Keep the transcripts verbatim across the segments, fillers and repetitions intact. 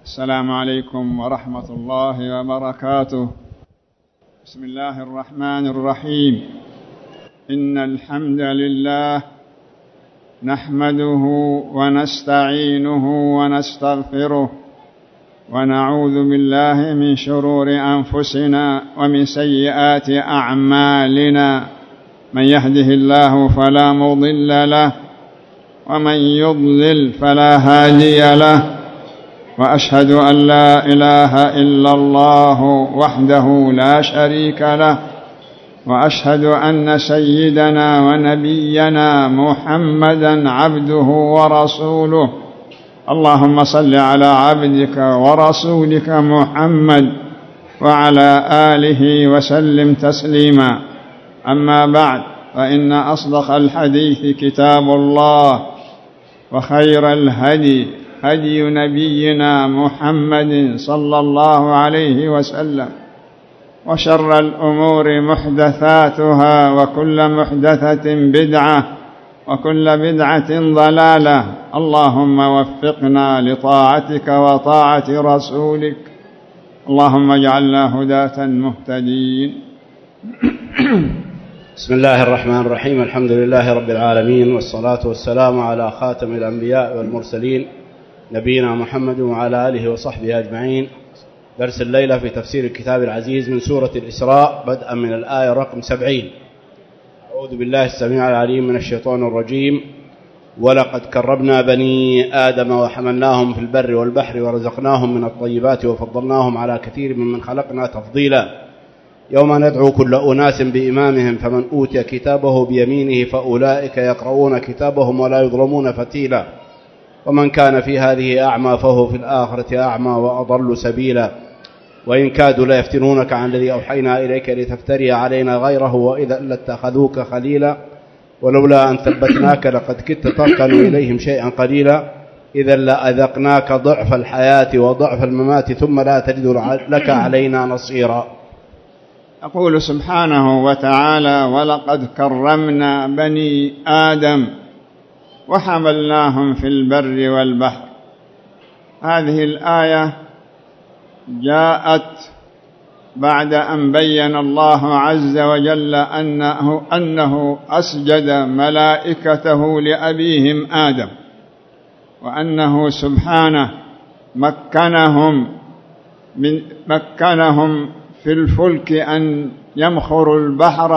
السلام عليكم ورحمة الله وبركاته. بسم الله الرحمن الرحيم. إن الحمد لله نحمده ونستعينه ونستغفره ونعوذ بالله من شرور أنفسنا ومن سيئات أعمالنا، من يهده الله فلا مضل له ومن يضلل فلا هادي له، وأشهد أن لا إله إلا الله وحده لا شريك له، وأشهد أن سيدنا ونبينا محمدا عبده ورسوله. اللهم صل على عبدك ورسولك محمد وعلى آله وسلم تسليما. أما بعد، فإن أصدق الحديث كتاب الله، وخير الهدي هدي نبينا محمد صلى الله عليه وسلم، وشر الأمور محدثاتها، وكل محدثة بدعة، وكل بدعة ضلالة. اللهم وفقنا لطاعتك وطاعة رسولك، اللهم اجعلنا هداة مهتدين. بسم الله الرحمن الرحيم. الحمد لله رب العالمين، والصلاة والسلام على خاتم الأنبياء والمرسلين نبينا محمد وعلى آله وصحبه أجمعين. درس الليلة في تفسير الكتاب العزيز من سورة الإسراء، بدءا من الآية رقم سبعين. أعوذ بالله السميع العليم من الشيطان الرجيم. ولقد كرمنا بني آدم وحملناهم في البر والبحر ورزقناهم من الطيبات وفضلناهم على كثير ممن خلقنا تفضيلا. يوم ندعو كل أناس بإمامهم، فمن أوتي كتابه بيمينه فأولئك يقرؤون كتابهم ولا يظلمون فتيلا. ومن كان في هذه أعمى فهو في الآخرة أعمى وأضل سبيلا. وإن كادوا ليفتنونك عن الذي أوحينا إليك لتفتري علينا غيره، وإذا لاتخذوك خليلا. ولولا أن ثبتناك لقد كدت تركن إليهم شيئا قليلا. إذا لأذقناك ضعف الحياة وضعف الممات ثم لا تجد لك علينا نصيرا. يقول سبحانه وتعالى: ولقد كرمنا بني آدم وحملناهم في البر والبحر. هذه الآية جاءت بعد أن بين الله عز وجل أنه, أنه أسجد ملائكته لأبيهم آدم، وأنه سبحانه مكنهم, من مكنهم في الفلك أن يمخروا البحر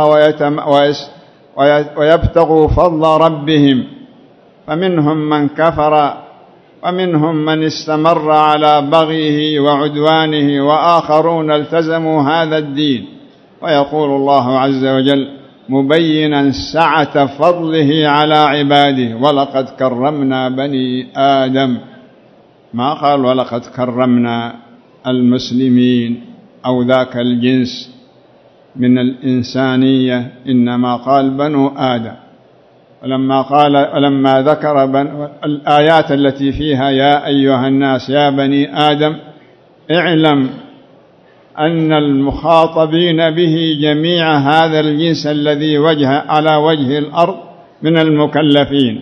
ويبتغوا فضل ربهم، فمنهم من كفر ومنهم من استمر على بغيه وعدوانه، وآخرون التزموا هذا الدين. ويقول الله عز وجل مبينا سعة فضله على عباده: ولقد كرمنا بني آدم. ما قال ولقد كرمنا المسلمين أو ذاك الجنس من الإنسانية، إنما قال بنو آدم. ولما قال ولما ذكر الآيات التي فيها يا أيها الناس يا بني آدم، اعلم أن المخاطبين به جميع هذا الجنس الذي وجه على وجه الأرض من المكلفين،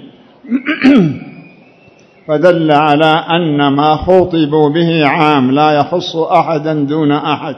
فدل على أن ما خوطبوا به عام لا يخص أحدا دون أحد.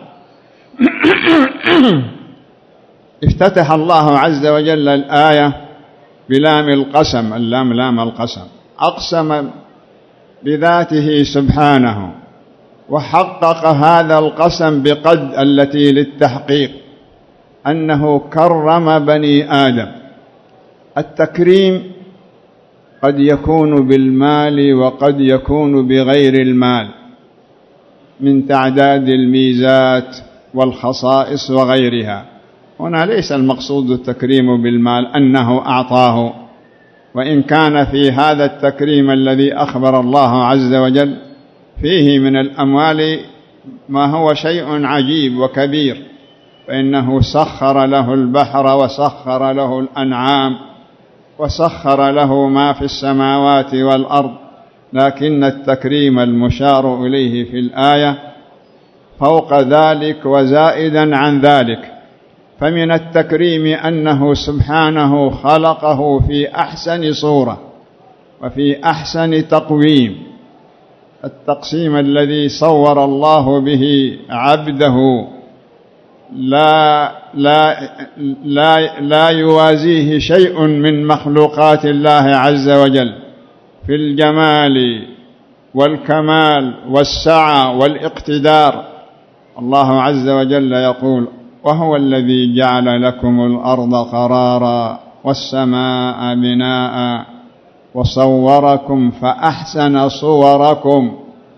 افتتح الله عز وجل الآية بلام القسم، اللام لام القسم، أقسم بذاته سبحانه، وحقق هذا القسم بقد التي للتحقيق، أنه كرم بني آدم. التكريم قد يكون بالمال وقد يكون بغير المال، من تعداد الميزات والخصائص وغيرها. هنا ليس المقصود التكريم بالمال أنه أعطاه، وإن كان في هذا التكريم الذي أخبر الله عز وجل فيه من الأموال ما هو شيء عجيب وكبير، فإنه سخر له البحر وسخر له الأنعام وسخر له ما في السماوات والأرض. لكن التكريم المشار إليه في الآية فوق ذلك وزائدا عن ذلك. فمن التكريم أنه سبحانه خلقه في أحسن صورة وفي أحسن تقويم، التقسيم الذي صور الله به عبده لا لا لا لا يوازيه شيء من مخلوقات الله عز وجل في الجمال والكمال والسعة والاقتدار. الله عز وجل يقول: وهو الذي جعل لكم الأرض قرارا والسماء بناء وصوركم فأحسن صوركم.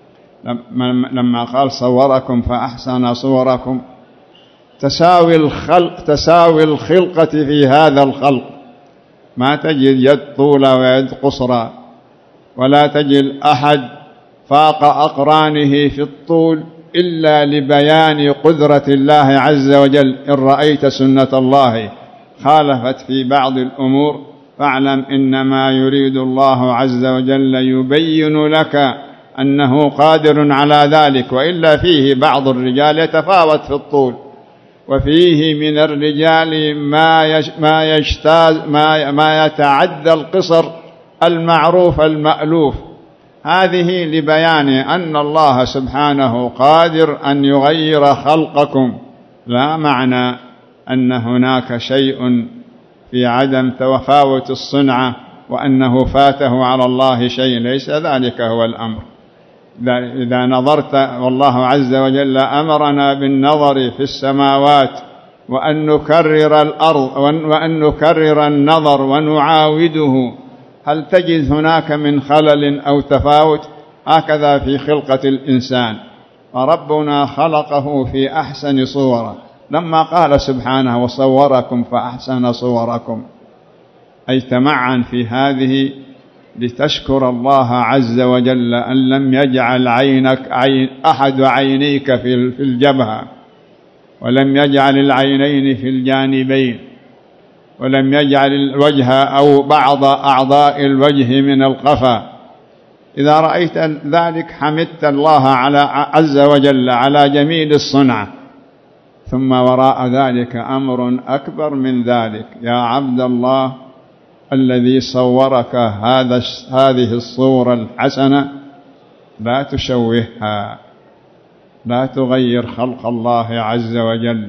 لما قال صوركم فأحسن صوركم تساوي الخلق تساوي الخلقة في هذا الخلق، ما تجد يد طولة ويد قصرى، ولا تجد أحد فاق أقرانه في الطول إلا لبيان قدرة الله عز وجل. إن رأيت سنة الله خالفت في بعض الأمور فاعلم إنما يريد الله عز وجل يبين لك أنه قادر على ذلك، وإلا فيه بعض الرجال يتفاوت في الطول، وفيه من الرجال ما ما يجتاز ما ما يتعدى القصر المعروف المألوف. هذه لبيان أن الله سبحانه قادر أن يغير خلقكم، لا معنى أن هناك شيء في عدم تفاوت الصنعة وأنه فاته على الله شيء، ليس ذلك هو الأمر. إذا نظرت، والله عز وجل أمرنا بالنظر في السماوات وأن نكرر الأرض وأن نكرر النظر ونعاوده، هل تجد هناك من خلل أو تفاوت؟ هكذا في خلقة الإنسان، وربنا خلقه في أحسن صورة. لما قال سبحانه: وصوركم فأحسن صوركم، أي تمعن في هذه لتشكر الله عز وجل أن لم يجعل عينك عين أحد عينيك في الجبهة، ولم يجعل العينين في الجانبين، ولم يجعل الوجه أو بعض أعضاء الوجه من القفا. إذا رأيت ذلك حمدت الله على عز وجل على جميل الصنعة. ثم وراء ذلك أمر أكبر من ذلك: يا عبد الله، الذي صورك هذا هذه الصورة الحسنة لا تشوهها، لا تغير خلق الله عز وجل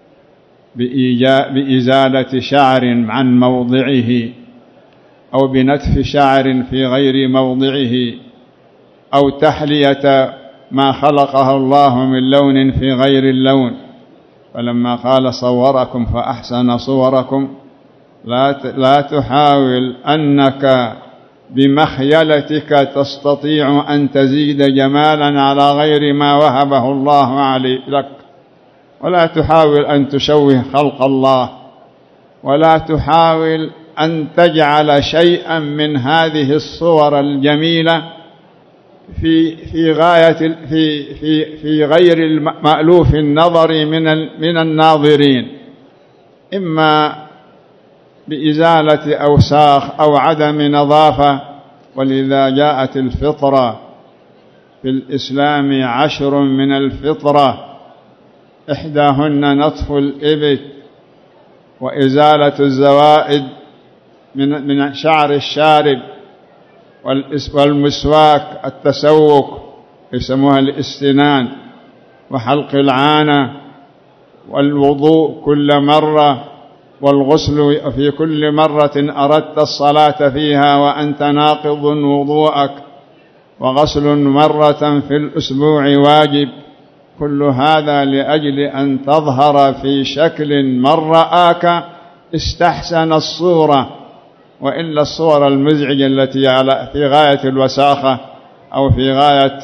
بإزالة شعر عن موضعه، أو بنتف شعر في غير موضعه، أو تحلية ما خلقه الله من لون في غير اللون. فلما قال صوركم فأحسن صوركم، لا لا تحاول أنك بمخيلتك تستطيع أن تزيد جمالا على غير ما وهبه الله عليك لك، ولا تحاول أن تشوه خلق الله، ولا تحاول أن تجعل شيئا من هذه الصور الجميلة في في غاية في في في غير المألوف النظر من من الناظرين، إما بإزالة أوساخ أو عدم نظافة. ولذا جاءت الفطرة في الإسلام عشر من الفطرة، إحداهن نطف الإبط وإزالة الزوائد من من شعر الشارب، والمسواك التسوك يسموها الاستنان، وحلق العانة، والوضوء كل مرة، والغسل في كل مرة أردت الصلاة فيها وأنت ناقض وضوءك، وغسل مرة في الأسبوع واجب. كل هذا لأجل أن تظهر في شكل من رآك استحسن الصورة، وإلا الصور المزعجة التي في غاية الوساخة أو في غاية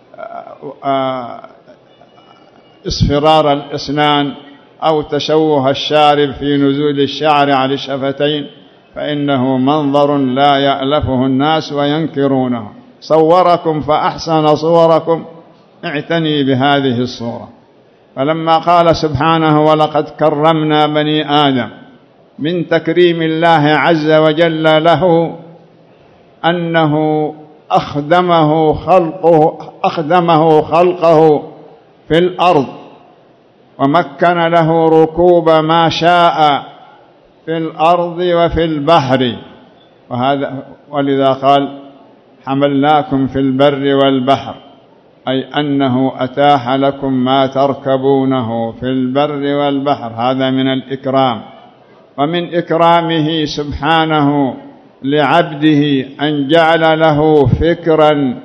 اصفرار الأسنان أو تشوه الشارب في نزول الشعر على الشفتين، فإنه منظر لا يألفه الناس وينكرونه. صوركم فأحسن صوركم، اعتني بهذه الصورة. فلما قال سبحانه: ولقد كرمنا بني آدم، من تكريم الله عز وجل له أنه أخدمه خلقه أخدمه خلقه في الأرض، ومكن له ركوب ما شاء في الأرض وفي البحر. وهذا ولذا قال: حملناكم في البر والبحر، أي أنه أتاح لكم ما تركبونه في البر والبحر، هذا من الإكرام. ومن إكرامه سبحانه لعبده أن جعل له فكرا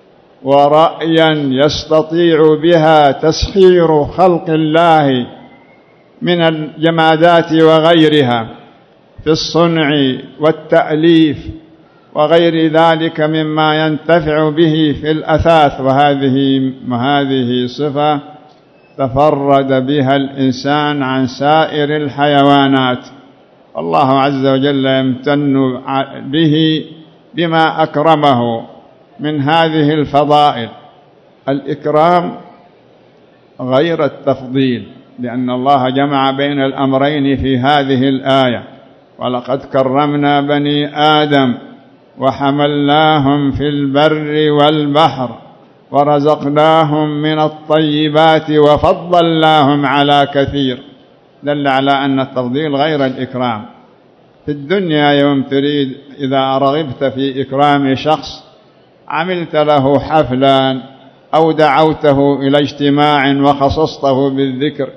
ورأيا يستطيع بها تسخير خلق الله من الجمادات وغيرها في الصنع والتأليف وغير ذلك مما ينتفع به في الأثاث، وهذه وهذه صفة تفرد بها الإنسان عن سائر الحيوانات. الله عز وجل يمتن به بما أكرمه من هذه الفضائل. الإكرام غير التفضيل، لأن الله جمع بين الأمرين في هذه الآية: ولقد كرمنا بني آدم وحملناهم في البر والبحر ورزقناهم من الطيبات وفضلناهم على كثير. دل على أن التفضيل غير الإكرام. في الدنيا يوم تريد إذا رغبت في إكرام شخص عملت له حفلا أو دعوته إلى اجتماع وخصصته بالذكر،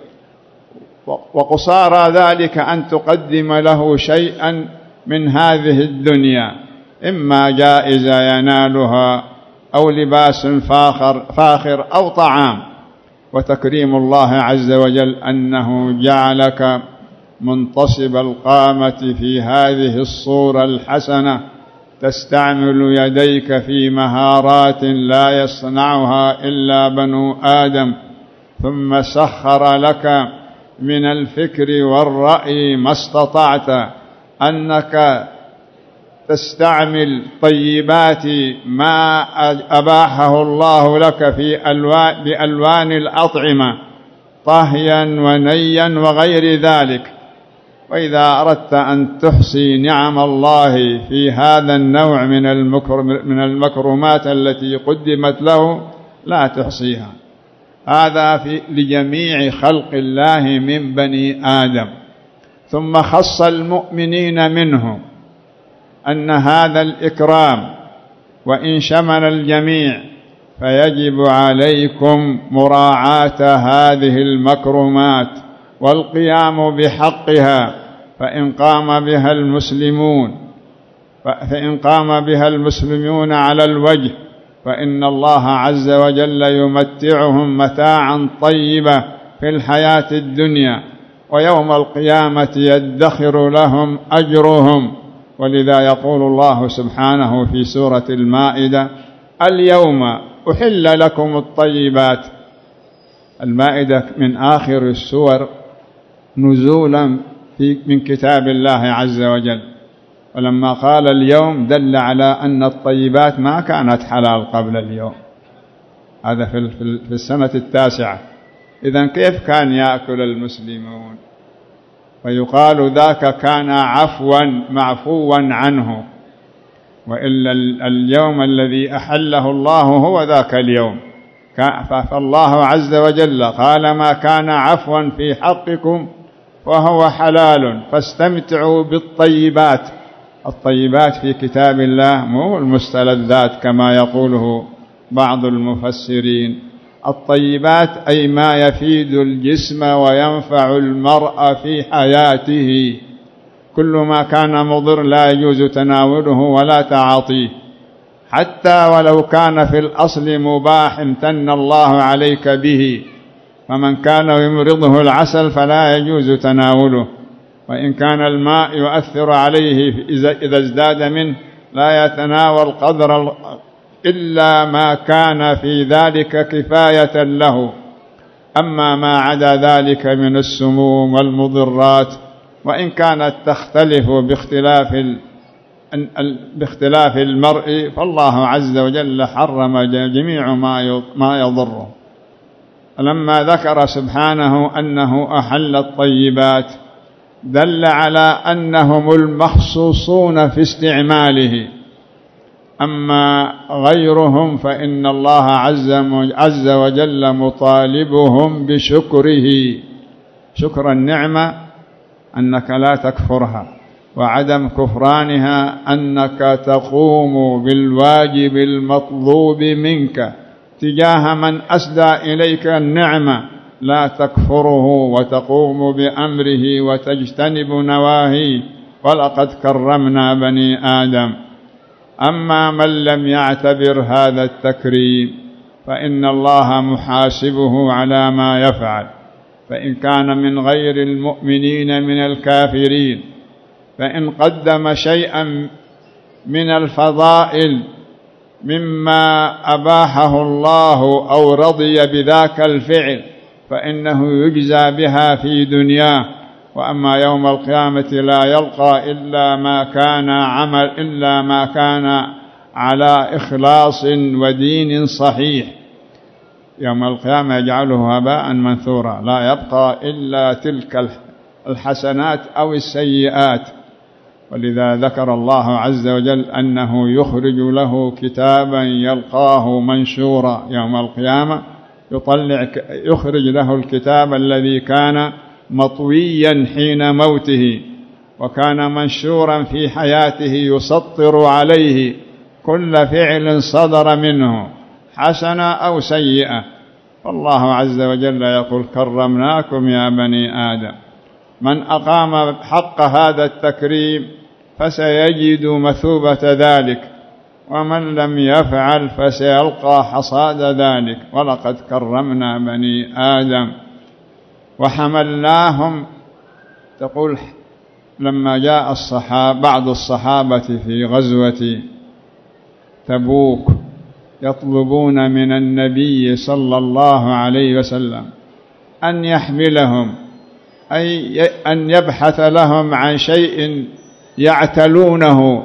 وقصارى ذلك أن تقدم له شيئا من هذه الدنيا، إما جائزة ينالها أو لباس فاخر, فاخر أو طعام. وتكريم الله عز وجل أنه جعلك منتصب القامة في هذه الصورة الحسنة، تستعمل يديك في مهارات لا يصنعها إلا بنو آدم، ثم سخر لك من الفكر والرأي ما استطعت أنك تستعمل طيبات ما أباحه الله لك في ألوان بألوان الأطعمة طهيا ونيا وغير ذلك. وإذا أردت أن تحصي نعم الله في هذا النوع من من المكرمات التي قدمت له لا تحصيها. هذا في لجميع خلق الله من بني آدم. ثم خص المؤمنين منهم أن هذا الإكرام وإن شمل الجميع فيجب عليكم مراعاة هذه المكرمات والقيام بحقها، فإن قام بها المسلمون فإن قام بها المسلمون على الوجه فإن الله عز وجل يمتعهم متاعا طيبا في الحياة الدنيا، ويوم القيامة يدخر لهم أجرهم. ولذا يقول الله سبحانه في سورة المائدة: اليوم أحل لكم الطيبات. المائدة من آخر السور نزولا في من كتاب الله عز وجل، ولما قال اليوم دل على أن الطيبات ما كانت حلال قبل اليوم، هذا في السنة التاسعة. إذن كيف كان يأكل المسلمون؟ ويقال ذاك كان عفوا معفوا عنه، وإلا اليوم الذي أحله الله هو ذاك اليوم. فالله عز وجل قال: ما كان عفوا في حقكم وهو حلال فاستمتعوا بالطيبات. الطيبات في كتاب الله مو المستلذات كما يقوله بعض المفسرين. الطيبات أي ما يفيد الجسم وينفع المرء في حياته. كل ما كان مضر لا يجوز تناوله ولا تعاطيه، حتى ولو كان في الأصل مباح امتن الله عليك به. فمن كان يمرضه العسل فلا يجوز تناوله، وإن كان الماء يؤثر عليه إذا ازداد منه لا يتناول قدر إلا ما كان في ذلك كفاية له. أما ما عدا ذلك من السموم والمضرات وإن كانت تختلف باختلاف باختلاف المرء فالله عز وجل حرم جميع ما يضره. لما ذكر سبحانه أنه أحل الطيبات دل على أنهم المخصوصون في استعماله، أما غيرهم فإن الله عز وجل مطالبهم بشكره. شكر النعمة أنك لا تكفرها، وعدم كفرانها أنك تقوم بالواجب المطلوب منك تجاه من أسدى إليك النعمة، لا تكفره وتقوم بأمره وتجتنب نواهيه. ولقد كرمنا بني آدم. أما من لم يعتبر هذا التكريم فإن الله محاسبه على ما يفعل، فإن كان من غير المؤمنين من الكافرين، فإن قدم شيئا من الفضائل مما أباحه الله أو رضي بذاك الفعل فإنه يجزى بها في دنياه، وأما يوم القيامة لا يلقى إلا ما كان عمل إلا ما كان على إخلاص ودين صحيح. يوم القيامة يجعله هباء منثورا، لا يبقى إلا تلك الحسنات أو السيئات. ولذا ذكر الله عز وجل أنه يخرج له كتابا يلقاه منشورا يوم القيامة، يطلع يخرج له الكتاب الذي كان مطويا حين موته وكان منشورا في حياته، يسطر عليه كل فعل صدر منه حسنة أو سيئة. فالله عز وجل يقول: كرمناكم يا بني آدم. من أقام حق هذا التكريم فسيجد مثوبة ذلك، ومن لم يفعل فسيلقى حصاد ذلك. ولقد كرمنا بني آدم وحملناهم. تقول: لما جاء الصحابة بعض الصحابة في غزوة تبوك يطلبون من النبي صلى الله عليه وسلم أن يحملهم، أي أن يبحث لهم عن شيء يعتلونه،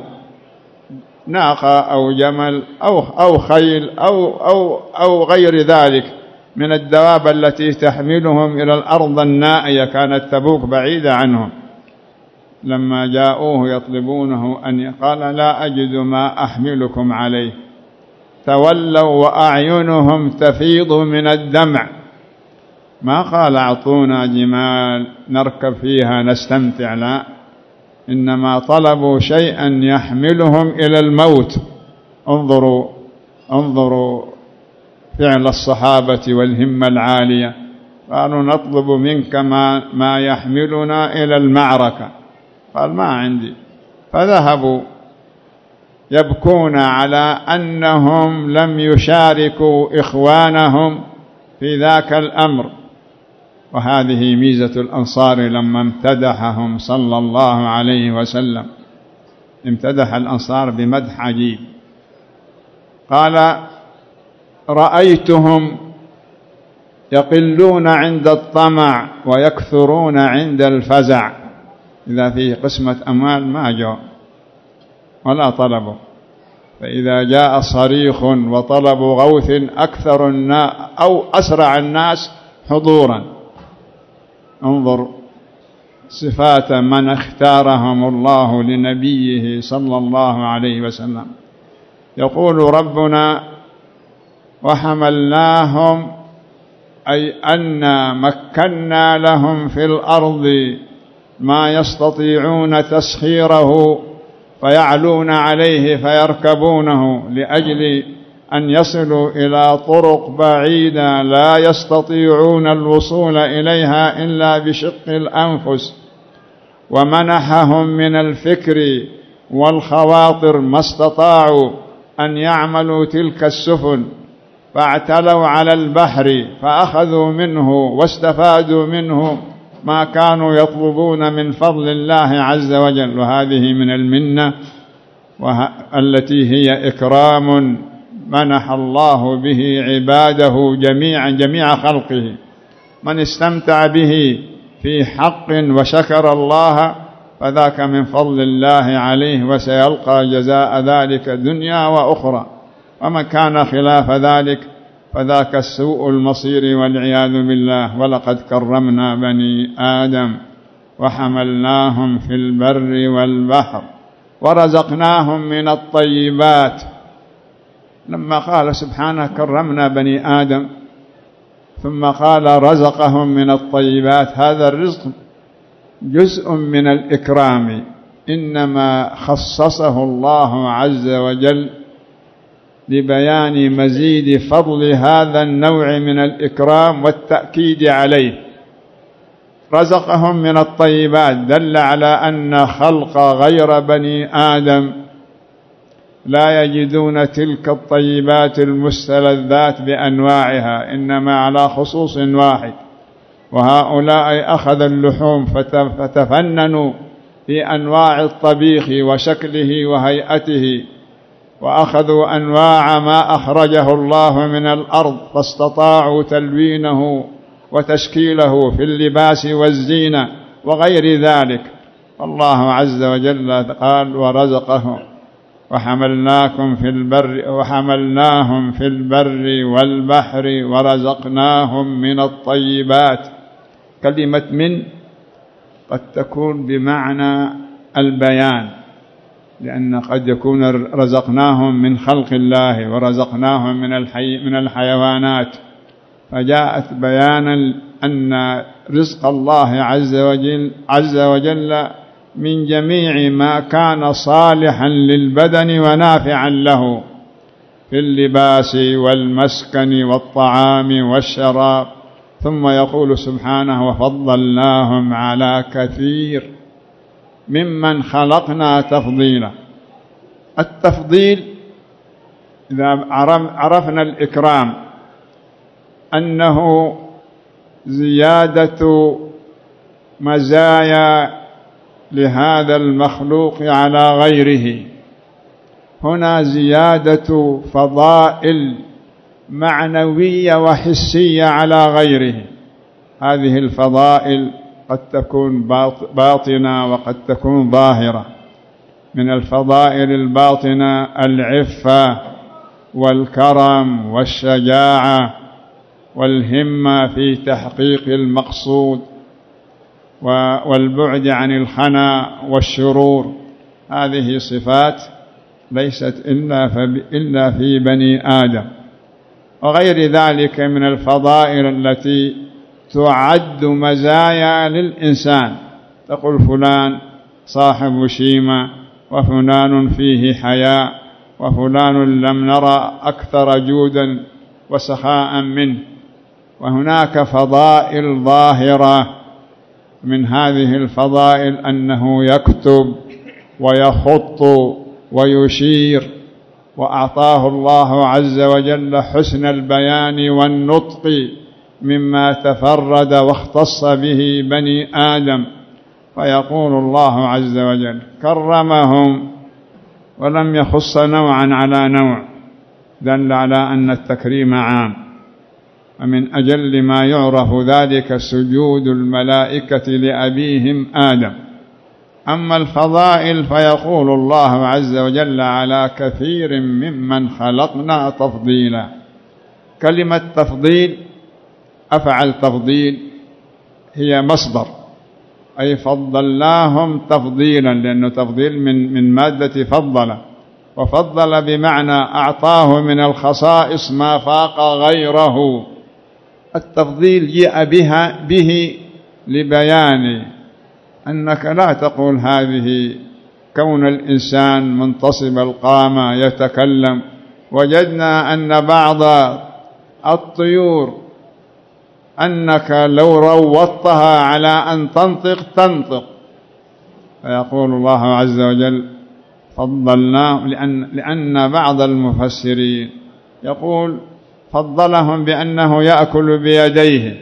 ناقة أو جمل أو أو خيل أو أو أو غير ذلك من الدواب التي تحملهم إلى الأرض النائية. كانت تبوك بعيدة عنهم. لما جاءوه يطلبونه أن قال: لا أجد ما أحملكم عليه. تولوا وأعينهم تفيض من الدمع. ما قال: أعطونا جمال نركب فيها نستمتع، لا، إنما طلبوا شيئا يحملهم إلى الموت. انظروا انظروا فعل الصحابة والهمة العالية. قالوا: نطلب منك ما, ما يحملنا إلى المعركة. قال: ما عندي. فذهبوا يبكون على أنهم لم يشاركوا إخوانهم في ذاك الأمر. وهذه ميزة الأنصار لما امتدحهم صلى الله عليه وسلم، امتدح الأنصار بمدح عجيب. قال: رأيتهم يقلون عند الطمع ويكثرون عند الفزع. إذا فيه قسمة أموال ما جاء ولا طلبوا، فإذا جاء صريخ وطلب غوث أكثر الناس أو أسرع الناس حضورا. انظر صفات من اختارهم الله لنبيه صلى الله عليه وسلم. يقول ربنا: وحملناهم، أي أن مكنا لهم في الأرض ما يستطيعون تسخيره فيعلون عليه فيركبونه، لأجل أن يصلوا إلى طرق بعيدة لا يستطيعون الوصول إليها إلا بشق الأنفس. ومنحهم من الفكر والخواطر ما استطاعوا أن يعملوا تلك السفن، فاعتلوا على البحر فأخذوا منه واستفادوا منه ما كانوا يطلبون من فضل الله عز وجل. وهذه من المنة التي هي إكرام منح الله به عباده جميعا جميع خلقه. من استمتع به في حق وشكر الله فذاك من فضل الله عليه، وسيلقى جزاء ذلك دنيا وأخرى. ومن كان خلاف ذلك فذاك السوء المصير والعياذ بالله. ولقد كرمنا بني آدم وحملناهم في البر والبحر ورزقناهم من الطيبات. لما قال سبحانه كرمنا بني آدم ثم قال رزقهم من الطيبات، هذا الرزق جزء من الإكرام، إنما خصصه الله عز وجل لبيان مزيد فضل هذا النوع من الإكرام والتأكيد عليه. رزقهم من الطيبات، دل على أن خلق غير بني آدم لا يجدون تلك الطيبات المستلذات بأنواعها، إنما على خصوص واحد، وهؤلاء أخذ اللحوم فتفننوا في أنواع الطبيخ وشكله وهيئته، وأخذوا أنواع ما أخرجه الله من الأرض فاستطاعوا تلوينه وتشكيله في اللباس والزينة وغير ذلك. الله عز وجل قال: ورزقهم وحملناكم في البر وحملناهم في البر والبحر ورزقناهم من الطيبات. كلمة من قد تكون بمعنى البيان، لأن قد يكون رزقناهم من خلق الله ورزقناهم من الحي من الحيوانات، فجاءت بيانا أن رزق الله عز وجل عز وجل من جميع ما كان صالحا للبدن ونافعا له في اللباس والمسكن والطعام والشراب. ثم يقول سبحانه: وفضلناهم على كثير ممن خلقنا تفضيلا. التفضيل إذا عرفنا الإكرام أنه زيادة مزايا لهذا المخلوق على غيره، هنا زيادة فضائل معنوية وحسية على غيره. هذه الفضائل قد تكون باطنة وقد تكون ظاهرة. من الفضائل الباطنة العفة والكرم والشجاعة والهمة في تحقيق المقصود والبعد عن الخنا والشرور. هذه صفات ليست إلا في بني آدم. وغير ذلك من الفضائل التي تعد مزايا للإنسان، تقول فلان صاحب شيمة، وفلان فيه حياء، وفلان لم نرى أكثر جودا وسخاء منه. وهناك فضائل ظاهرة، من هذه الفضائل أنه يكتب ويخط ويشير، وأعطاه الله عز وجل حسن البيان والنطق مما تفرد واختص به بني آدم. فيقول الله عز وجل: كرمهم ولم يخص نوعا على نوع، دل على أن التكريم عام. ومن أجل ما يعرف ذلك سجود الملائكة لأبيهم آدم. أما الفضائل فيقول الله عز وجل: على كثير ممن خلقنا تفضيلا. كلمة تفضيل، أفعل تفضيل، هي مصدر، أي فضلناهم تفضيلا، لأنه تفضيل من من مادة فضل، وفضل بمعنى أعطاه من الخصائص ما فاق غيره. التفضيل جاء بها به لبيان أنك لا تقول هذه كون الإنسان منتصب القامة يتكلم. وجدنا أن بعض الطيور أنك لو روضتها على أن تنطق تنطق. فيقول الله عز وجل: فضلناه، لأن, لأن بعض المفسرين يقول فضلهم بأنه يأكل بيديه،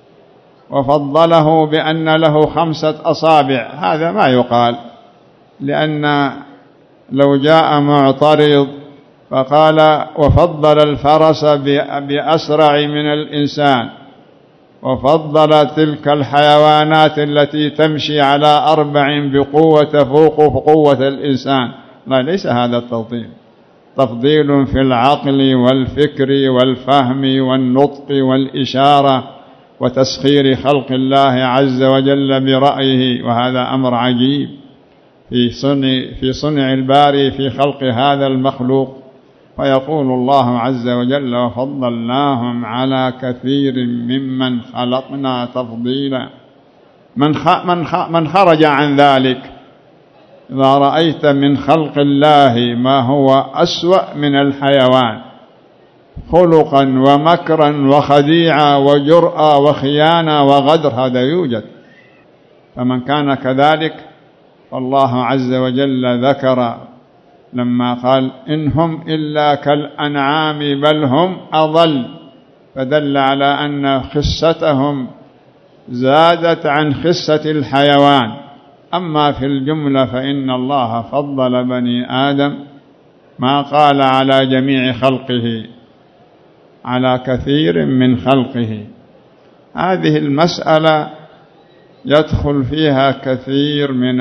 وفضله بأن له خمسة أصابع. هذا ما يقال، لأن لو جاء معترض فقال: وفضل الفرس بأسرع من الإنسان، وفضل تلك الحيوانات التي تمشي على أربع بقوة فوق قوة الإنسان، لا، ليس هذا التفضيل. تفضيل في العقل والفكر والفهم والنطق والإشارة وتسخير خلق الله عز وجل برأيه. وهذا أمر عجيب في صنع, في صنع الباري في خلق هذا المخلوق. فيقول الله عز وجل: وفضلناهم على كثير ممن خلقنا تفضيلا. من من خرج عن ذلك إذا رأيت من خلق الله ما هو أسوأ من الحيوان خلقا ومكرا وخديعة وجرأة وخيانة وغدر، هذا يوجد. فمن كان كذلك فالله عز وجل ذكر لما قال إنهم إلا كالأنعام بل هم أضل، فدل على أن خستهم زادت عن خسة الحيوان. أما في الجملة فإن الله فضل بني آدم ما قال على جميع خلقه، على كثير من خلقه. هذه المسألة يدخل فيها كثير من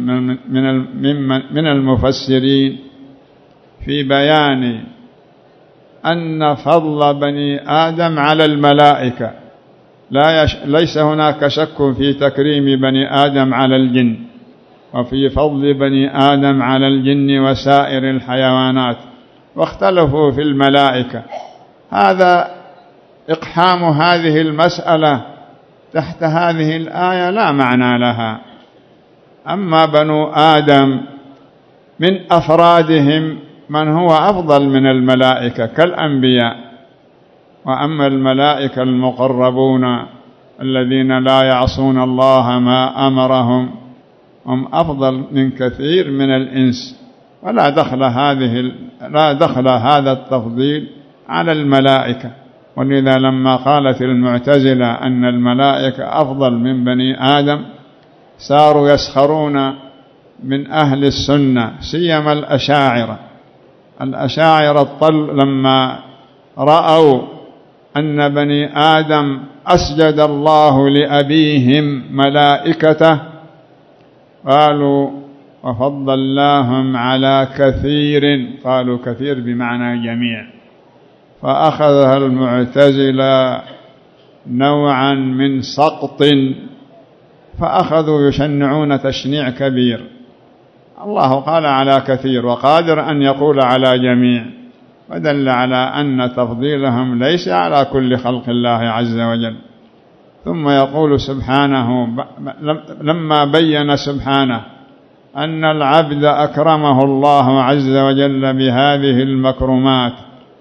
من المفسرين في بيان أن فضل بني آدم على الملائكة لا يش... ليس هناك شك في تكريم بني آدم على الجن، وفي فضل بني آدم على الجن وسائر الحيوانات، واختلفوا في الملائكة. هذا إقحام هذه المسألة تحت هذه الآية لا معنى لها. أما بنو آدم من أفرادهم من هو أفضل من الملائكة كالأنبياء، وأما الملائكة المقربون الذين لا يعصون الله ما أمرهم هم أفضل من كثير من الإنس، ولا دخل هذه لا دخل هذا التفضيل على الملائكة. ولذا لما قالت المعتزلة أن الملائكة أفضل من بني آدم صاروا يسخرون من أهل السنة، سيما الأشاعرة. الأشاعرة الطل لما رأوا أن بني آدم أسجد الله لأبيهم ملائكته قالوا وفضلناهم على كثير، قالوا كثير بمعنى جميع، فأخذها المعتزلة نوعا من سقط، فأخذوا يشنعون تشنيع كبير. الله قال على كثير وقادر أن يقول على جميع، ودل على أن تفضيلهم ليس على كل خلق الله عز وجل. ثم يقول سبحانه لما بين سبحانه أن العبد أكرمه الله عز وجل بهذه المكرمات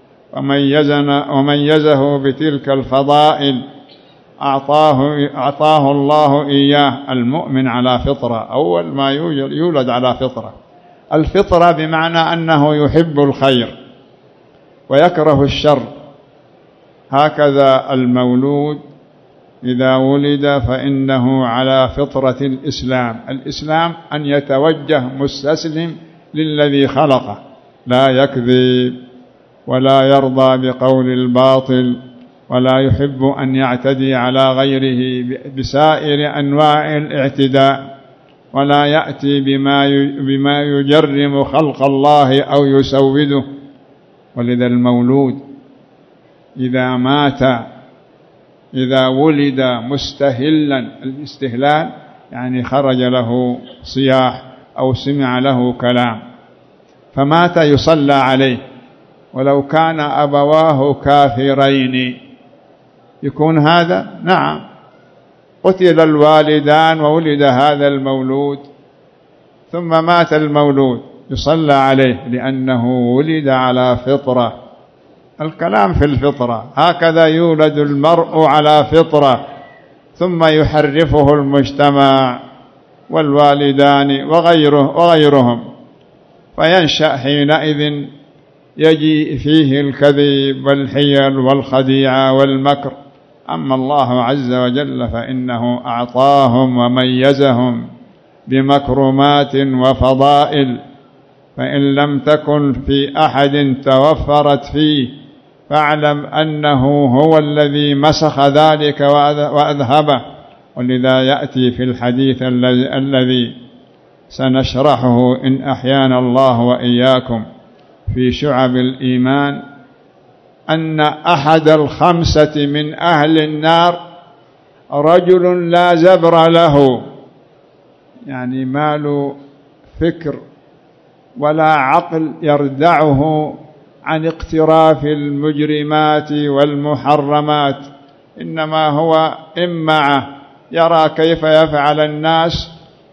وميزه بتلك الفضائل أعطاه, أعطاه الله إياه. المؤمن على فطرة، أول ما يولد على فطرة. الفطرة بمعنى أنه يحب الخير ويكره الشر. هكذا المولود إذا ولد فإنه على فطرة الإسلام. الإسلام أن يتوجه مستسلم للذي خلقه، لا يكذب ولا يرضى بقول الباطل، ولا يحب أن يعتدي على غيره بسائر أنواع الاعتداء، ولا يأتي بما بما يجرم خلق الله أو يسوده. ولذا المولود إذا مات إذا ولد مستهلا، الاستهلال يعني خرج له صياح أو سمع له كلام فمات يصلى عليه، ولو كان أبواه كافرين يكون هذا؟ نعم. قتل الوالدان وولد هذا المولود ثم مات المولود يصلى عليه لأنه ولد على فطرة. الكلام في الفطرة. هكذا يولد المرء على فطرة ثم يحرفه المجتمع والوالدان وغيره وغيرهم، فينشأ حينئذ يجي فيه الكذب والحيل والخديعة والمكر. أما الله عز وجل فإنه أعطاهم وميزهم بمكرمات وفضائل، فإن لم تكن في أحد توفرت فيه فاعلم أنه هو الذي مسخ ذلك وأذهبه. ولذا يأتي في الحديث الذي سنشرحه إن أحيانا الله وإياكم في شعب الإيمان أن أحد الخمسة من أهل النار رجل لا زبر له، يعني ما له فكر ولا عقل يردعه عن اقتراف المجرمات والمحرمات، إنما هو إمعة يرى كيف يفعل الناس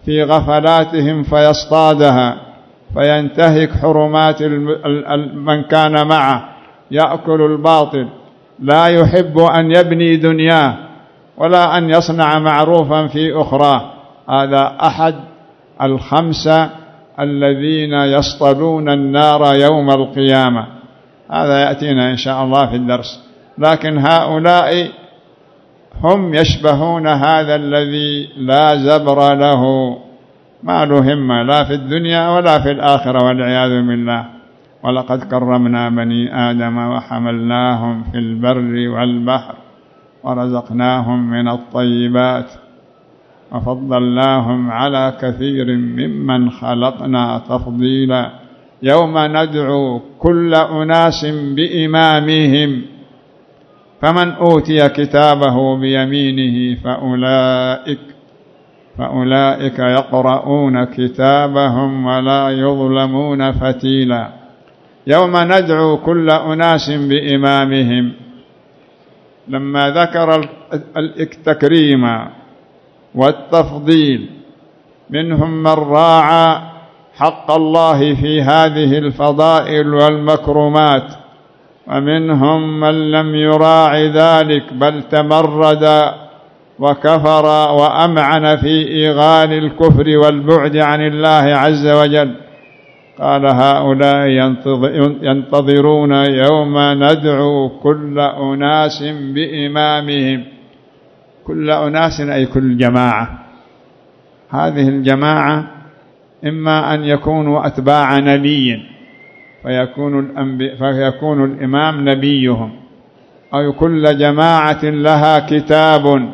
في غفلاتهم فيصطادها فينتهك حرمات من كان معه، يأكل الباطل، لا يحب أن يبني دنياه ولا أن يصنع معروفا في أخرى. هذا أحد الخمسة الذين يصطلون النار يوم القيامة. هذا يأتينا إن شاء الله في الدرس. لكن هؤلاء هم يشبهون هذا الذي لا زبر له، ما له همة لا في الدنيا ولا في الآخرة والعياذ بالله. ولقد كرمنا بني آدم وحملناهم في البر والبحر ورزقناهم من الطيبات وفضلناهم على كثير ممن خلقنا تفضيلا. يوم ندعو كل أناس بإمامهم فمن أوتي كتابه بيمينه فأولئك فأولئك يقرؤون كتابهم ولا يظلمون فتيلا. يوم ندعو كل أناس بإمامهم، لما ذكر التكريم والتفضيل منهم من راعى حق الله في هذه الفضائل والمكرمات، ومنهم من لم يراعي ذلك بل تمرد وكفر وأمعن في إيغال الكفر والبعد عن الله عز وجل. قال هؤلاء ينتظرون يوم ندعو كل أناس بإمامهم. كل أناس أي كل جماعة. هذه الجماعة إما أن يكونوا أتباع نبي فيكون, الأنبي فيكون الإمام نبيهم، أو كل جماعة لها كتاب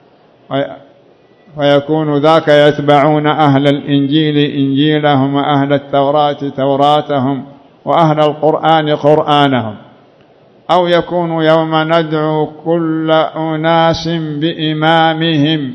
فيكون ذاك يتبعون أهل الإنجيل إنجيلهم وأهل التوراة توراتهم وأهل القرآن قرآنهم، أو يكون يوم ندعو كل أناس بإمامهم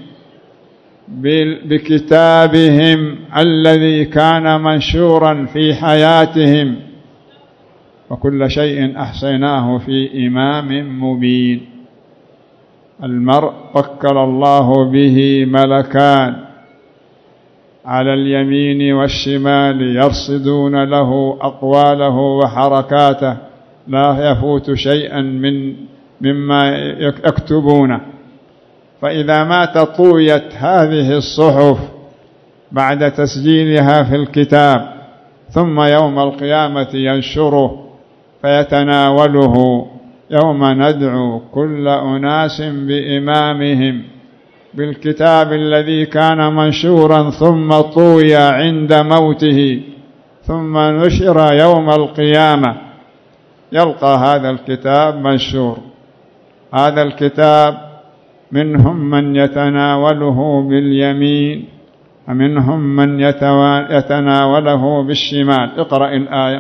بكتابهم الذي كان منشورا في حياتهم، وكل شيء أحصيناه في إمام مبين. المرء وكل الله به ملكان على اليمين والشمال يرصدون له أقواله وحركاته، لا يفوت شيئا من مما يكتبونه. فإذا مات طويت هذه الصحف بعد تسجيلها في الكتاب، ثم يوم القيامة ينشره فيتناوله. يوم ندعو كل أناس بإمامهم بالكتاب الذي كان منشورا ثم طوي عند موته ثم نشر يوم القيامة، يلقى هذا الكتاب منشور. هذا الكتاب منهم من يتناوله باليمين ومنهم من يتناوله بالشمال. اقرأ الآية.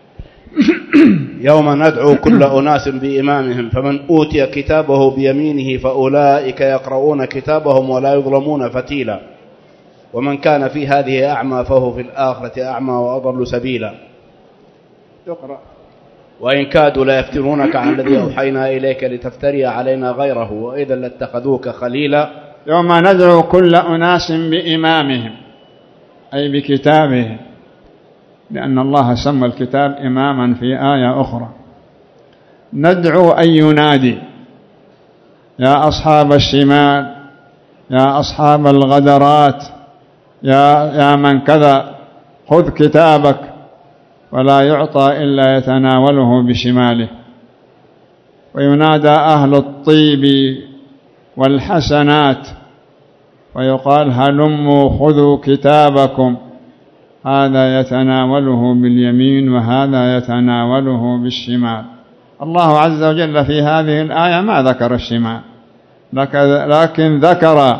يوم ندعو كل أناس بإمامهم فمن أوتي كتابه بيمينه فأولئك يقرؤون كتابهم ولا يظلمون فتيلا ومن كان في هذه أعمى فهو في الآخرة أعمى وأضل سبيلا. اقرأ. وإن كادوا ليفتنونك عن الذي أوحينا إليك لتفتري علينا غيره وإذا لاتخذوك خليلا. يوم ندعو كل أناس بإمامهم أي بكتابهم، لأن الله سمى الكتاب إماما في آية أخرى. ندعو أي ينادي: يا أصحاب الشمال، يا أصحاب الغدرات، يا, يا من كذا خذ كتابك، ولا يعطى إلا يتناوله بشماله. وينادى أهل الطيب والحسنات ويقال هلموا خذوا كتابكم، هذا يتناوله باليمين وهذا يتناوله بالشمال. الله عز وجل في هذه الآية ما ذكر الشمال، لكن ذكر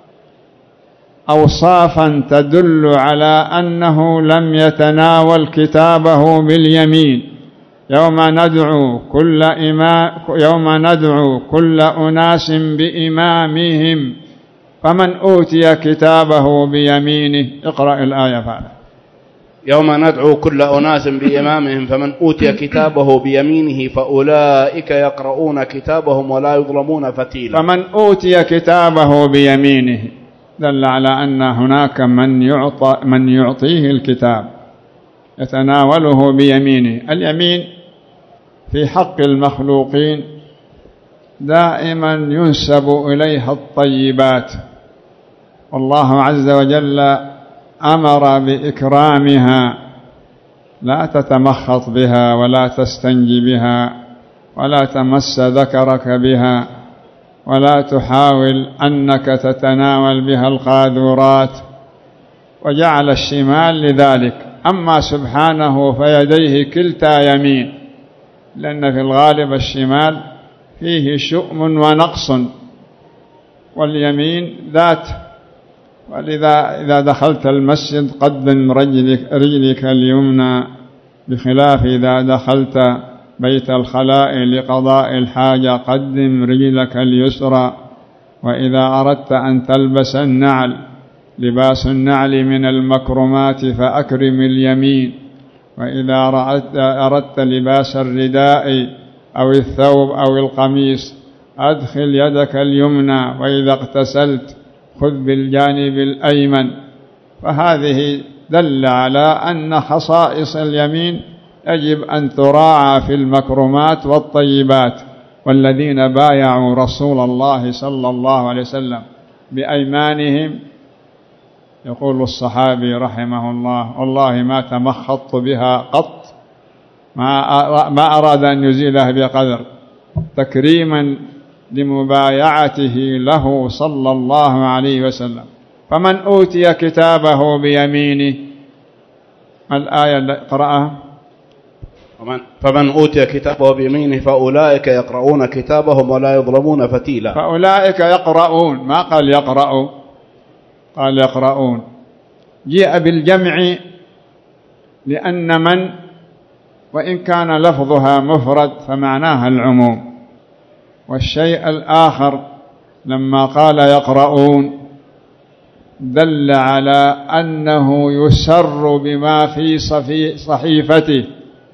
أوصافا تدل على أنه لم يتناول كتابه باليمين. يوم ندعو كل إمام يوم ندعو كل أناس بإمامهم فمن أوتي كتابه بيمينه. اقرأ الآية فعلا. يوم ندعو كل أناس بإمامهم فمن أوتي كتابه بيمينه فأولئك يقرؤون كتابهم ولا يظلمون فتيلا. فمن أوتي كتابه بيمينه دل على أن هناك من يعطى من يعطيه الكتاب يتناوله بيمينه. اليمين في حق المخلوقين دائما ينسب إليها الطيبات، والله عز وجل أمر بإكرامها، لا تتمخط بها ولا تستنجي بها ولا تمس ذكرك بها ولا تحاول أنك تتناول بها القاذورات، وجعل الشمال لذلك. أما سبحانه فيديه كلتا يمين، لأن في الغالب الشمال فيه شؤم ونقص، واليمين ذات. ولذا إذا دخلت المسجد قدم رجلك, رجلك اليمنى، بخلاف إذا دخلت بيت الخلاء لقضاء الحاجة قدم رجلك اليسرى. وإذا أردت أن تلبس النعل، لباس النعل من المكرمات فأكرم اليمين. وإذا أردت لباس الرداء أو الثوب أو القميص أدخل يدك اليمنى. وإذا اغتسلت خذ بالجانب الأيمن. فهذه دل على أن خصائص اليمين يجب أن تراعى في المكرمات والطيبات. والذين بايعوا رسول الله صلى الله عليه وسلم بأيمانهم، يقول الصحابي رحمه الله: والله ما تمخطت بها قط، ما أراد أن يزيلها بقدر، تكريما لمبايعته له صلى الله عليه وسلم. فمن أوتي كتابه بيمينه، الآية اللي قرأها: فمن أوتي كتابه بيمينه فأولئك يقرؤون كتابهم ولا يظلمون فتيلا. فأولئك يقرؤون، ما قال يقرأوا، قال يقرؤون. جاء بالجمع لأن من وإن كان لفظها مفرد فمعناها العموم. والشيء الآخر لما قال يقرؤون دل على أنه يسر بما في صحيفته،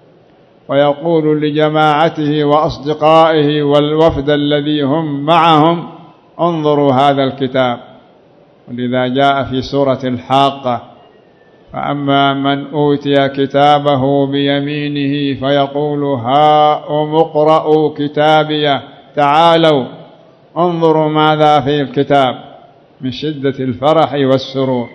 ويقول لجماعته وأصدقائه والوفد الذي هم معهم: انظروا هذا الكتاب. ولذا جاء في سورة الحاقة: فأما من أوتي كتابه بيمينه فيقول هاؤم اقرءوا كتابيه تعالوا انظروا ماذا في الكتاب، من شدة الفرح والسرور.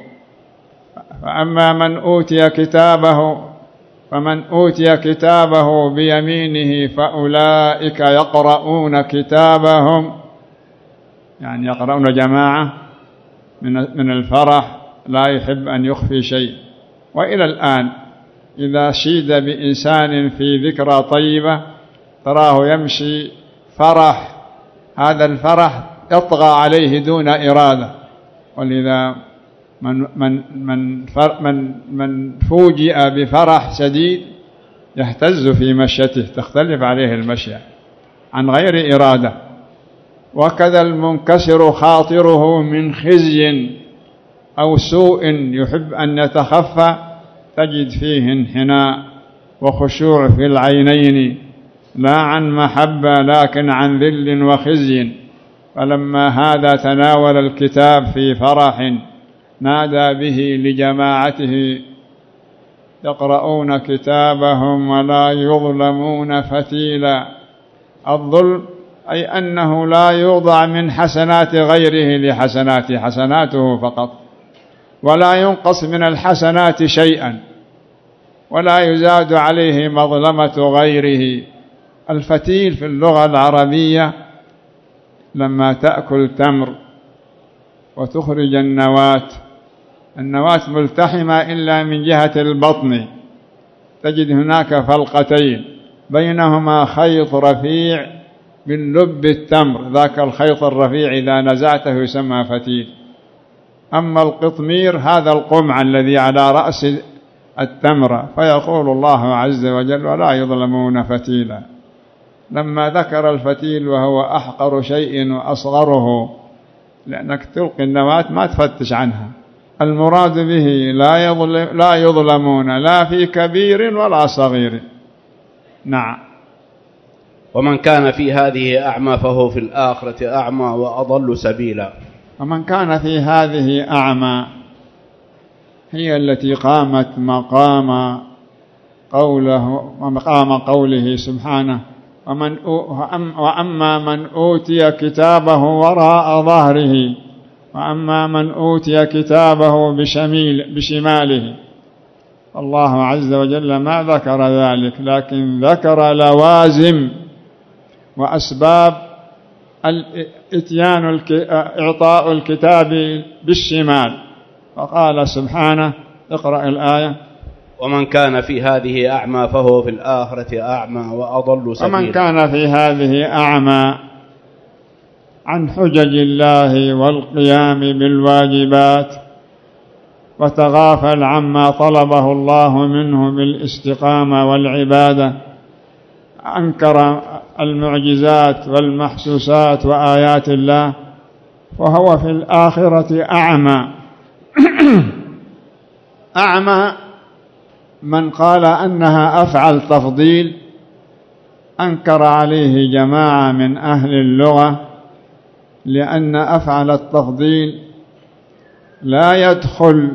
فأما من أوتي كتابه فمن أوتي كتابه بيمينه فأولئك يقرؤون كتابهم، يعني يقرؤون جماعة من الفرح، لا يحب أن يخفي شيء. وإلى الآن إذا شيد بإنسان في ذكرى طيبة تراه يمشي فرح، هذا الفرح يطغى عليه دون إرادة. ولذا من من من من من فوجئ بفرح شديد يهتز في مشيته، تختلف عليه المشية عن غير إرادة. وكذا المنكسر خاطره من خزي أو سوء يحب أن يتخفى تجد فيه انحناء وخشوع في العينين، لا عن محبة لكن عن ذل وخزي. فلما هذا تناول الكتاب في فرح نادى به لجماعته: يقرؤون كتابهم ولا يظلمون فتيلا. الظلم أي أنه لا يوضع من حسنات غيره لحسناته، حسناته فقط، ولا ينقص من الحسنات شيئا، ولا يزاد عليه مظلمة غيره. الفتيل في اللغة العربية لما تأكل تمر وتخرج النواة، النواة ملتحمة إلا من جهة البطن، تجد هناك فلقتين بينهما خيط رفيع من لب التمر، ذاك الخيط الرفيع إذا نزعته يسمى فتيل. أما القطمير هذا القمع الذي على رأس التمرة. فيقول الله عز وجل: ولا يظلمون فتيلا. لما ذكر الفتيل وهو أحقر شيء وأصغره، لأنك تلقي النواة ما تفتش عنها، المراد به لا يظلم لا يظلمون لا في كبير ولا صغير. نعم. ومن كان في هذه أعمى فهو في الآخرة أعمى وأضل سبيلا. ومن كان في هذه أعمى هي التي قامت مقام قوله ومقام قوله سبحانه ومن وأما من أوتي كتابه وراء ظهره وأما من أوتي كتابه بشميل بشماله. الله عز وجل ما ذكر ذلك، لكن ذكر لوازم وأسباب إتيان إعطاء الكتاب بالشمال، فقال سبحانه اقرأ الآية ومن كان في هذه أعمى فهو في الآخرة أعمى وأضل سبيلا. ومن كان في هذه أعمى عن حجج الله والقيام بالواجبات وتغافل عما طلبه الله منه بالاستقامة والعبادة، أنكر المعجزات والمحسوسات وآيات الله، وهو في الآخرة أعمى. أعمى من قال أنها أفعل تفضيل أنكر عليه جماعة من أهل اللغة، لأن أفعل التفضيل لا يدخل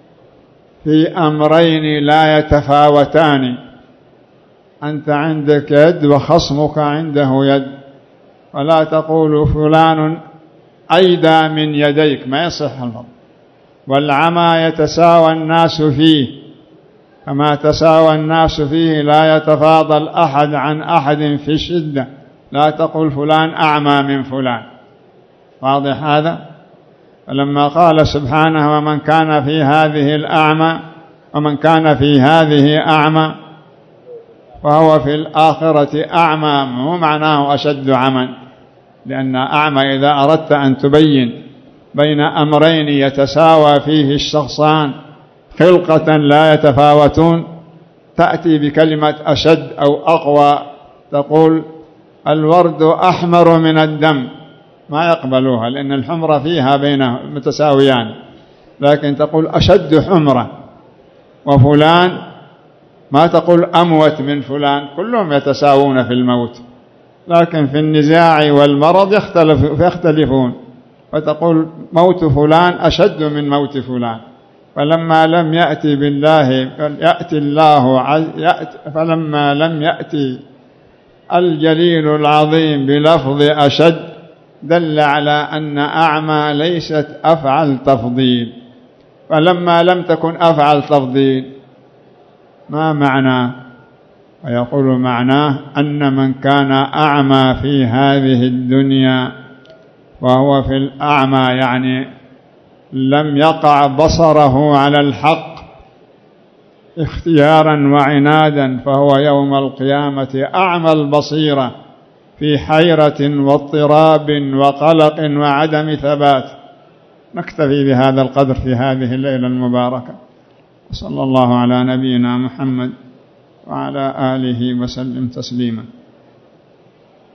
في أمرين لا يتفاوتان. أنت عندك يد وخصمك عنده يد، ولا تقول فلان أيدى من يديك، ما يصح الفضل. والعمى يتساوى الناس فيه، كما تساوى الناس فيه لا يتفاضل أحد عن أحد في الشدة، لا تقول فلان أعمى من فلان. واضح هذا؟ فلما قال سبحانه ومن كان في هذه الأعمى ومن كان في هذه أعمى وهو في الآخرة أعمى، مو معناه أشد عمى، لأن أعمى إذا أردت أن تبين بين أمرين يتساوى فيه الشخصان خلقة لا يتفاوتون تأتي بكلمة أشد أو أقوى، تقول الورد أحمر من الدم، ما يقبلوها لأن الحمرة فيها بينهم متساويان، لكن تقول أشد حمرة. وفلان ما تقول أموت من فلان، كلهم يتساوون في الموت، لكن في النزاع والمرض يختلف يختلفون، فتقول موت فلان أشد من موت فلان. فلما لم يأتي بالله يأتي الله يأتي فلما لم يأتي الجليل العظيم بلفظ أشد دل على أن أعمى ليست أفعل تفضيل. فلما لم تكن أفعل تفضيل ما معناه؟ ويقول معناه أن من كان أعمى في هذه الدنيا وهو في الأعمى يعني لم يقع بصره على الحق اختيارا وعنادا، فهو يوم القيامة أعمى البصيرة في حيرة واضطراب وقلق وعدم ثبات. نكتفي بهذا القدر في هذه الليلة المباركة، صلى الله على نبينا محمد وعلى آله وسلم تسليما.